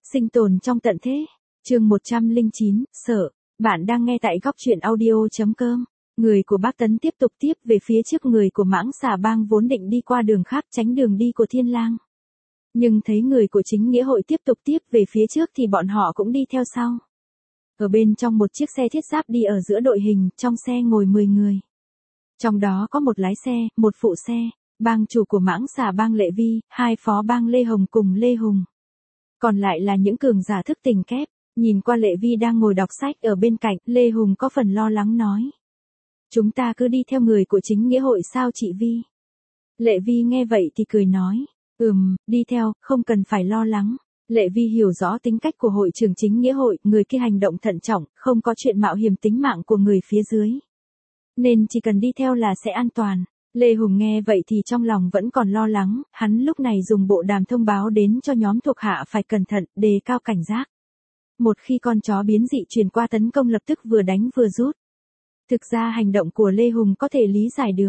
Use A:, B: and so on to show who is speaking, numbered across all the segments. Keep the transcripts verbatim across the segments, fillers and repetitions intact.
A: Sinh tồn trong tận thế. Chương một trăm lẻ chín, sợ. Bạn đang nghe tại góc truyện audio.com. Người của Bác Tấn tiếp tục tiếp về phía trước, người của Mãng Xà Bang vốn định đi qua đường khác tránh đường đi của Thiên Lang. Nhưng thấy người của chính nghĩa hội tiếp tục tiếp về phía trước thì bọn họ cũng đi theo sau. Ở bên trong một chiếc xe thiết giáp đi ở giữa đội hình, trong xe ngồi mười người. Trong đó có một lái xe, một phụ xe, bang chủ của Mãng Xà Bang Lệ Vi, hai phó bang Lê Hồng cùng Lê Hùng. Còn lại là những cường giả thức tỉnh kép. Nhìn qua Lệ Vi đang ngồi đọc sách ở bên cạnh, Lê Hùng có phần lo lắng nói. Chúng ta cứ đi theo người của chính nghĩa hội sao chị Vi? Lệ Vi nghe vậy thì cười nói. Ừm, đi theo, không cần phải lo lắng. Lệ Vi hiểu rõ tính cách của hội trưởng chính nghĩa hội, người kia hành động thận trọng, không có chuyện mạo hiểm tính mạng của người phía dưới. Nên chỉ cần đi theo là sẽ an toàn. Lê Hùng nghe vậy thì trong lòng vẫn còn lo lắng, hắn lúc này dùng bộ đàm thông báo đến cho nhóm thuộc hạ phải cẩn thận, đề cao cảnh giác. Một khi con chó biến dị truyền qua tấn công lập tức vừa đánh vừa rút. Thực ra hành động của Lê Hùng có thể lý giải được.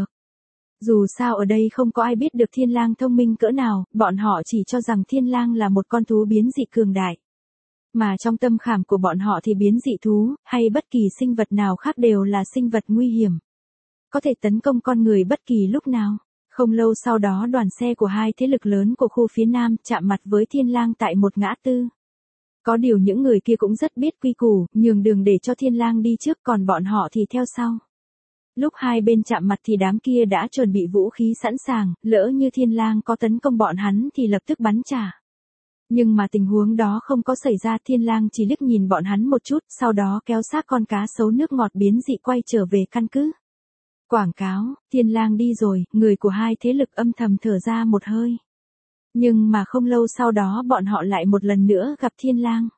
A: Dù sao ở đây không có ai biết được Thiên Lang thông minh cỡ nào, bọn họ chỉ cho rằng Thiên Lang là một con thú biến dị cường đại. Mà trong tâm khảm của bọn họ thì biến dị thú, hay bất kỳ sinh vật nào khác đều là sinh vật nguy hiểm. Có thể tấn công con người bất kỳ lúc nào. Không lâu sau đó đoàn xe của hai thế lực lớn của khu phía Nam chạm mặt với Thiên Lang tại một ngã tư. Có điều những người kia cũng rất biết quy củ, nhường đường để cho Thiên Lang đi trước còn bọn họ thì theo sau. Lúc hai bên chạm mặt thì đám kia đã chuẩn bị vũ khí sẵn sàng, lỡ như Thiên Lang có tấn công bọn hắn thì lập tức bắn trả. Nhưng mà tình huống đó không có xảy ra, Thiên Lang chỉ liếc nhìn bọn hắn một chút, sau đó kéo xác con cá sấu nước ngọt biến dị quay trở về căn cứ. Quảng cáo, Thiên Lang đi rồi, người của hai thế lực âm thầm thở ra một hơi. Nhưng mà không lâu sau đó bọn họ lại một lần nữa gặp Thiên Lang.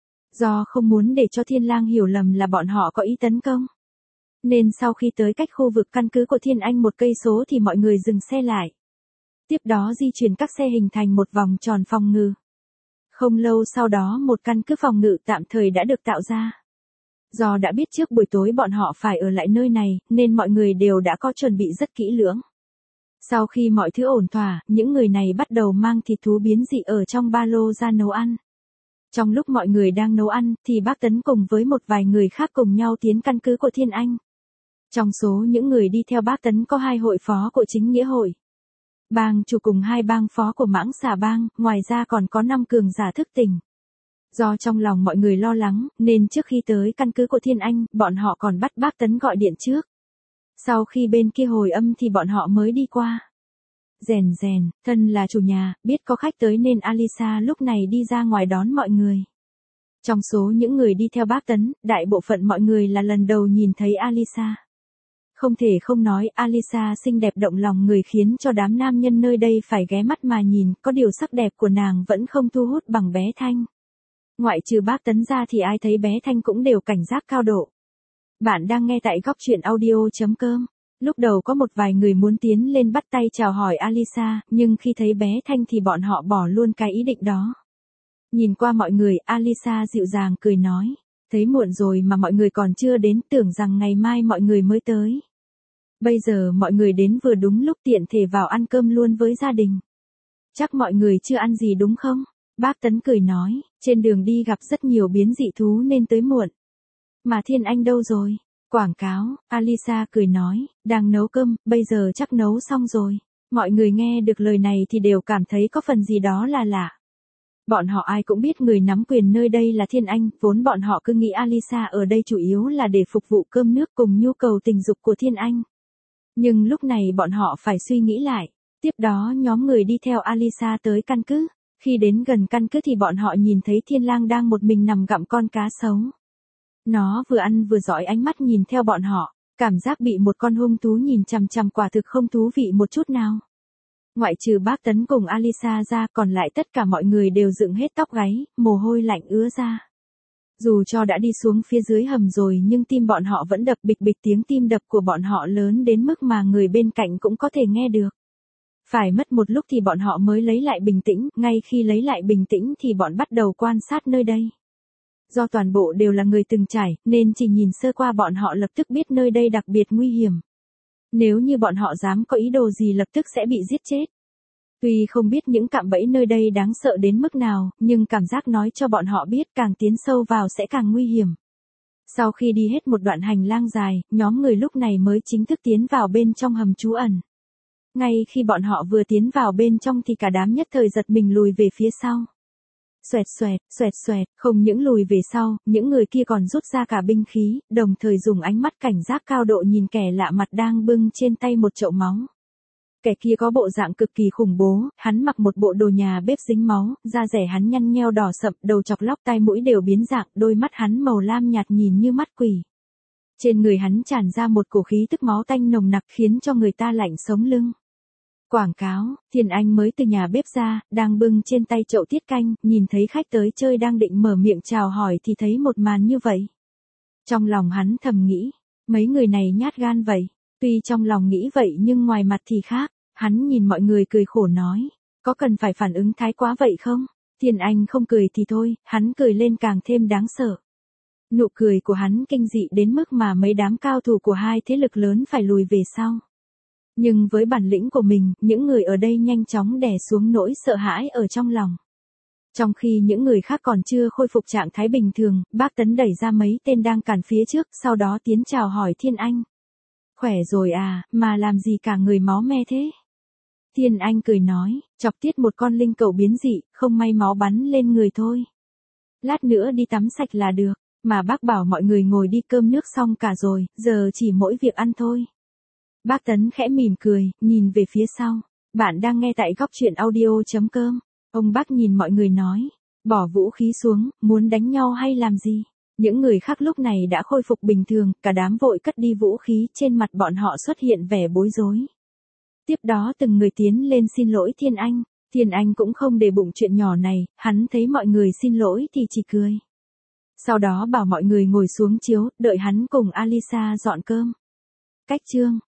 A: Do không muốn để cho Thiên Lang hiểu lầm là bọn họ có ý tấn công. Nên sau khi tới cách khu vực căn cứ của Thiên Anh một cây số thì mọi người dừng xe lại. Tiếp đó di chuyển các xe hình thành một vòng tròn phòng ngự. Không lâu sau đó một căn cứ phòng ngự tạm thời đã được tạo ra. Do đã biết trước buổi tối bọn họ phải ở lại nơi này, nên mọi người đều đã có chuẩn bị rất kỹ lưỡng. Sau khi mọi thứ ổn thỏa, những người này bắt đầu mang thịt thú biến dị ở trong ba lô ra nấu ăn. Trong lúc mọi người đang nấu ăn, thì Bác Tấn cùng với một vài người khác cùng nhau tiến căn cứ của Thiên Anh. Trong số những người đi theo Bác Tấn có hai hội phó của chính nghĩa hội. Bang chủ cùng hai bang phó của Mãng Xà Bang, ngoài ra còn có năm cường giả thức tỉnh. Do trong lòng mọi người lo lắng, nên trước khi tới căn cứ của Thiên Anh, bọn họ còn bắt Bác Tấn gọi điện trước. Sau khi bên kia hồi âm thì bọn họ mới đi qua. Rèn rèn, thân là chủ nhà, biết có khách tới nên Alisa lúc này đi ra ngoài đón mọi người. Trong số những người đi theo Bác Tấn, đại bộ phận mọi người là lần đầu nhìn thấy Alisa. Không thể không nói Alisa xinh đẹp động lòng người khiến cho đám nam nhân nơi đây phải ghé mắt mà nhìn, có điều sắc đẹp của nàng vẫn không thu hút bằng bé Thanh. Ngoại trừ Bác Tấn ra thì ai thấy bé Thanh cũng đều cảnh giác cao độ. Bạn đang nghe tại góc truyện audio.com. Lúc đầu có một vài người muốn tiến lên bắt tay chào hỏi Alisa, nhưng khi thấy bé Thanh thì bọn họ bỏ luôn cái ý định đó. Nhìn qua mọi người, Alisa dịu dàng cười nói. Thấy muộn rồi mà mọi người còn chưa đến, tưởng rằng ngày mai mọi người mới tới. Bây giờ mọi người đến vừa đúng lúc, tiện thể vào ăn cơm luôn với gia đình. Chắc mọi người chưa ăn gì đúng không? Bác Tấn cười nói, trên đường đi gặp rất nhiều biến dị thú nên tới muộn. Mà Thiên Anh đâu rồi? Quảng cáo, Alisa cười nói, đang nấu cơm, bây giờ chắc nấu xong rồi. Mọi người nghe được lời này thì đều cảm thấy có phần gì đó là lạ. Bọn họ ai cũng biết người nắm quyền nơi đây là Thiên Anh, vốn bọn họ cứ nghĩ Alisa ở đây chủ yếu là để phục vụ cơm nước cùng nhu cầu tình dục của Thiên Anh. Nhưng lúc này bọn họ phải suy nghĩ lại. Tiếp đó nhóm người đi theo Alisa tới căn cứ. Khi đến gần căn cứ thì bọn họ nhìn thấy Thiên Lang đang một mình nằm gặm con cá sấu. Nó vừa ăn vừa dõi ánh mắt nhìn theo bọn họ, cảm giác bị một con hung thú nhìn chằm chằm quả thực không thú vị một chút nào. Ngoại trừ Bác Tấn cùng Alisa ra, còn lại tất cả mọi người đều dựng hết tóc gáy, mồ hôi lạnh ứa ra. Dù cho đã đi xuống phía dưới hầm rồi nhưng tim bọn họ vẫn đập bịch bịch, tiếng tim đập của bọn họ lớn đến mức mà người bên cạnh cũng có thể nghe được. Phải mất một lúc thì bọn họ mới lấy lại bình tĩnh, ngay khi lấy lại bình tĩnh thì bọn bắt đầu quan sát nơi đây. Do toàn bộ đều là người từng trải, nên chỉ nhìn sơ qua bọn họ lập tức biết nơi đây đặc biệt nguy hiểm. Nếu như bọn họ dám có ý đồ gì lập tức sẽ bị giết chết. Tuy không biết những cạm bẫy nơi đây đáng sợ đến mức nào, nhưng cảm giác nói cho bọn họ biết càng tiến sâu vào sẽ càng nguy hiểm. Sau khi đi hết một đoạn hành lang dài, nhóm người lúc này mới chính thức tiến vào bên trong hầm trú ẩn. Ngay khi bọn họ vừa tiến vào bên trong thì cả đám nhất thời giật mình lùi về phía sau. Xoẹt xoẹt, xoẹt xoẹt, không những lùi về sau, những người kia còn rút ra cả binh khí, đồng thời dùng ánh mắt cảnh giác cao độ nhìn kẻ lạ mặt đang bưng trên tay một chậu máu. Kẻ kia có bộ dạng cực kỳ khủng bố, hắn mặc một bộ đồ nhà bếp dính máu, da rẻ hắn nhăn nheo đỏ sậm, đầu chọc lóc tai mũi đều biến dạng, đôi mắt hắn màu lam nhạt nhìn như mắt quỷ. Trên người hắn tràn ra một cổ khí tức máu tanh nồng nặc khiến cho người ta lạnh sống lưng. Quảng cáo, Thiên Anh mới từ nhà bếp ra, đang bưng trên tay chậu tiết canh, nhìn thấy khách tới chơi đang định mở miệng chào hỏi thì thấy một màn như vậy. Trong lòng hắn thầm nghĩ, mấy người này nhát gan vậy. Tuy trong lòng nghĩ vậy nhưng ngoài mặt thì khác, hắn nhìn mọi người cười khổ nói, có cần phải phản ứng thái quá vậy không? Thiên Anh không cười thì thôi, hắn cười lên càng thêm đáng sợ. Nụ cười của hắn kinh dị đến mức mà mấy đám cao thủ của hai thế lực lớn phải lùi về sau. Nhưng với bản lĩnh của mình, những người ở đây nhanh chóng đè xuống nỗi sợ hãi ở trong lòng. Trong khi những người khác còn chưa khôi phục trạng thái bình thường, bác Tấn đẩy ra mấy tên đang cản phía trước, sau đó tiến chào hỏi Thiên Anh. Khỏe rồi à, mà làm gì cả người máu me thế? Thiên Anh cười nói, chọc tiết một con linh cẩu biến dị, không may máu bắn lên người thôi. Lát nữa đi tắm sạch là được, mà bác bảo mọi người ngồi đi cơm nước xong cả rồi, giờ chỉ mỗi việc ăn thôi. Bác Tấn khẽ mỉm cười, nhìn về phía sau. Bạn đang nghe tại góc truyện audio chấm com. Ông bác nhìn mọi người nói, bỏ vũ khí xuống, muốn đánh nhau hay làm gì? Những người khác lúc này đã khôi phục bình thường, cả đám vội cất đi vũ khí, trên mặt bọn họ xuất hiện vẻ bối rối. Tiếp đó từng người tiến lên xin lỗi Thiên Anh. Thiên Anh cũng không để bụng chuyện nhỏ này, hắn thấy mọi người xin lỗi thì chỉ cười. Sau đó bảo mọi người ngồi xuống chiếu, đợi hắn cùng Alisa dọn cơm. Cách chương